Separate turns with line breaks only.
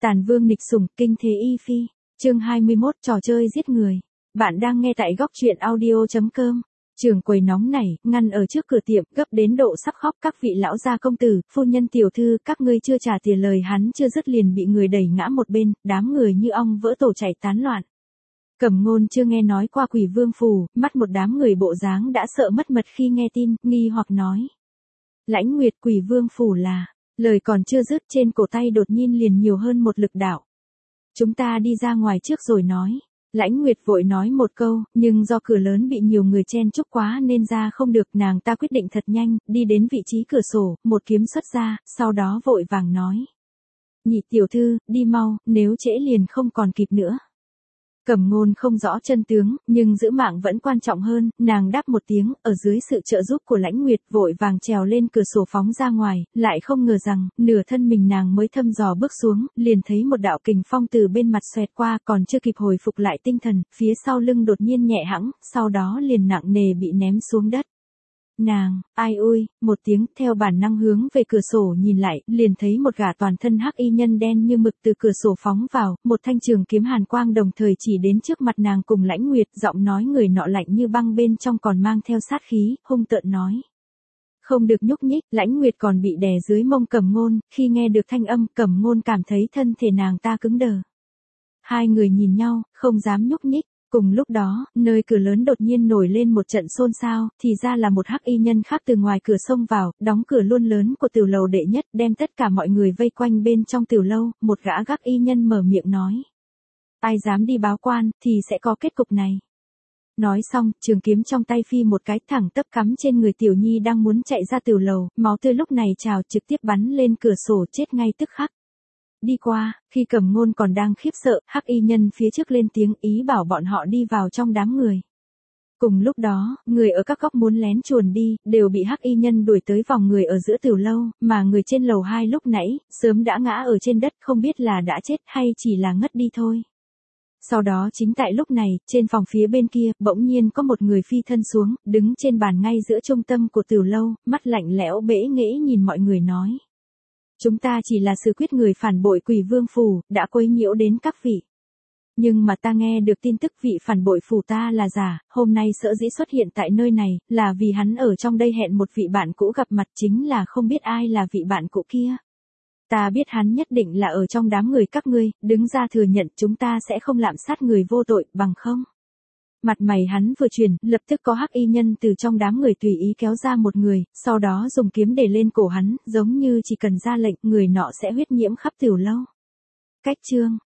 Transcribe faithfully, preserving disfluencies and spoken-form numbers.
Tàn vương nghịch sủng, kinh thế y phi. Chương hai mươi mốt, trò chơi giết người. Bạn đang nghe tại góc truyện audio chấm com. Trưởng quầy nóng nảy, ngăn ở trước cửa tiệm, gấp đến độ sắp khóc. Các vị lão gia công tử, phu nhân tiểu thư, các ngươi chưa trả tiền. Lời hắn chưa dứt liền bị người đẩy ngã một bên, đám người như ong vỡ tổ chạy tán loạn. Cẩm Ngôn chưa nghe nói qua Quỷ Vương Phủ, mắt một đám người bộ dáng đã sợ mất mật khi nghe tin, nghi hoặc nói. Lãnh Nguyệt, Quỷ Vương Phủ là... Lời còn chưa dứt, trên cổ tay đột nhiên liền nhiều hơn một lực đạo. Chúng ta đi ra ngoài trước rồi nói. Lãnh Nguyệt vội nói một câu, nhưng do cửa lớn bị nhiều người chen chúc quá nên ra không được. Nàng ta quyết định thật nhanh, đi đến vị trí cửa sổ, một kiếm xuất ra, sau đó vội vàng nói. Nhị tiểu thư, đi mau, nếu trễ liền không còn kịp nữa. Cẩm Ngôn không rõ chân tướng, nhưng giữ mạng vẫn quan trọng hơn, nàng đáp một tiếng, ở dưới sự trợ giúp của Lãnh Nguyệt vội vàng trèo lên cửa sổ phóng ra ngoài, lại không ngờ rằng, nửa thân mình nàng mới thăm dò bước xuống, liền thấy một đạo kình phong từ bên mặt xoẹt qua, còn chưa kịp hồi phục lại tinh thần, phía sau lưng đột nhiên nhẹ hẫng, sau đó liền nặng nề bị ném xuống đất. Nàng, ai ui, một tiếng, theo bản năng hướng về cửa sổ nhìn lại, liền thấy một gã toàn thân hắc y nhân đen như mực từ cửa sổ phóng vào, một thanh trường kiếm hàn quang đồng thời chỉ đến trước mặt nàng cùng Lãnh Nguyệt, giọng nói người nọ lạnh như băng bên trong còn mang theo sát khí, hung tợn nói. Không được nhúc nhích. Lãnh Nguyệt còn bị đè dưới mông Cẩm Ngôn, khi nghe được thanh âm, Cẩm Ngôn cảm thấy thân thể nàng ta cứng đờ. Hai người nhìn nhau, không dám nhúc nhích. Cùng lúc đó, nơi cửa lớn đột nhiên nổi lên một trận xôn xao, thì ra là một hắc y nhân khác từ ngoài cửa xông vào, đóng cửa luôn lớn của tiểu lầu đệ nhất, đem tất cả mọi người vây quanh bên trong tiểu lâu, một gã gác y nhân mở miệng nói. Ai dám đi báo quan, thì sẽ có kết cục này. Nói xong, trường kiếm trong tay phi một cái thẳng tấp cắm trên người tiểu nhi đang muốn chạy ra tiểu lầu, máu tươi lúc này trào trực tiếp bắn lên cửa sổ chết ngay tức khắc. Đi qua, khi Cẩm Ngôn còn đang khiếp sợ, hắc y nhân phía trước lên tiếng ý bảo bọn họ đi vào trong đám người. Cùng lúc đó, người ở các góc muốn lén chuồn đi, đều bị hắc y nhân đuổi tới vòng người ở giữa tiểu lâu, mà người trên lầu hai lúc nãy, sớm đã ngã ở trên đất không biết là đã chết hay chỉ là ngất đi thôi. Sau đó chính tại lúc này, trên phòng phía bên kia, bỗng nhiên có một người phi thân xuống, đứng trên bàn ngay giữa trung tâm của tiểu lâu, mắt lạnh lẽo bẽ nghễ nhìn mọi người nói. Chúng ta chỉ là sự quyết người phản bội Quỷ Vương Phủ, đã quấy nhiễu đến các vị. Nhưng mà ta nghe được tin tức vị phản bội phủ ta là giả, hôm nay sở dĩ xuất hiện tại nơi này, là vì hắn ở trong đây hẹn một vị bạn cũ gặp mặt, chính là không biết ai là vị bạn cũ kia. Ta biết hắn nhất định là ở trong đám người các ngươi, đứng ra thừa nhận chúng ta sẽ không lạm sát người vô tội, bằng không. Mặt mày hắn vừa chuyển, lập tức có hắc y nhân từ trong đám người tùy ý kéo ra một người, sau đó dùng kiếm để lên cổ hắn, giống như chỉ cần ra lệnh, người nọ sẽ huyết nhiễm khắp tiểu lâu. Cách chương,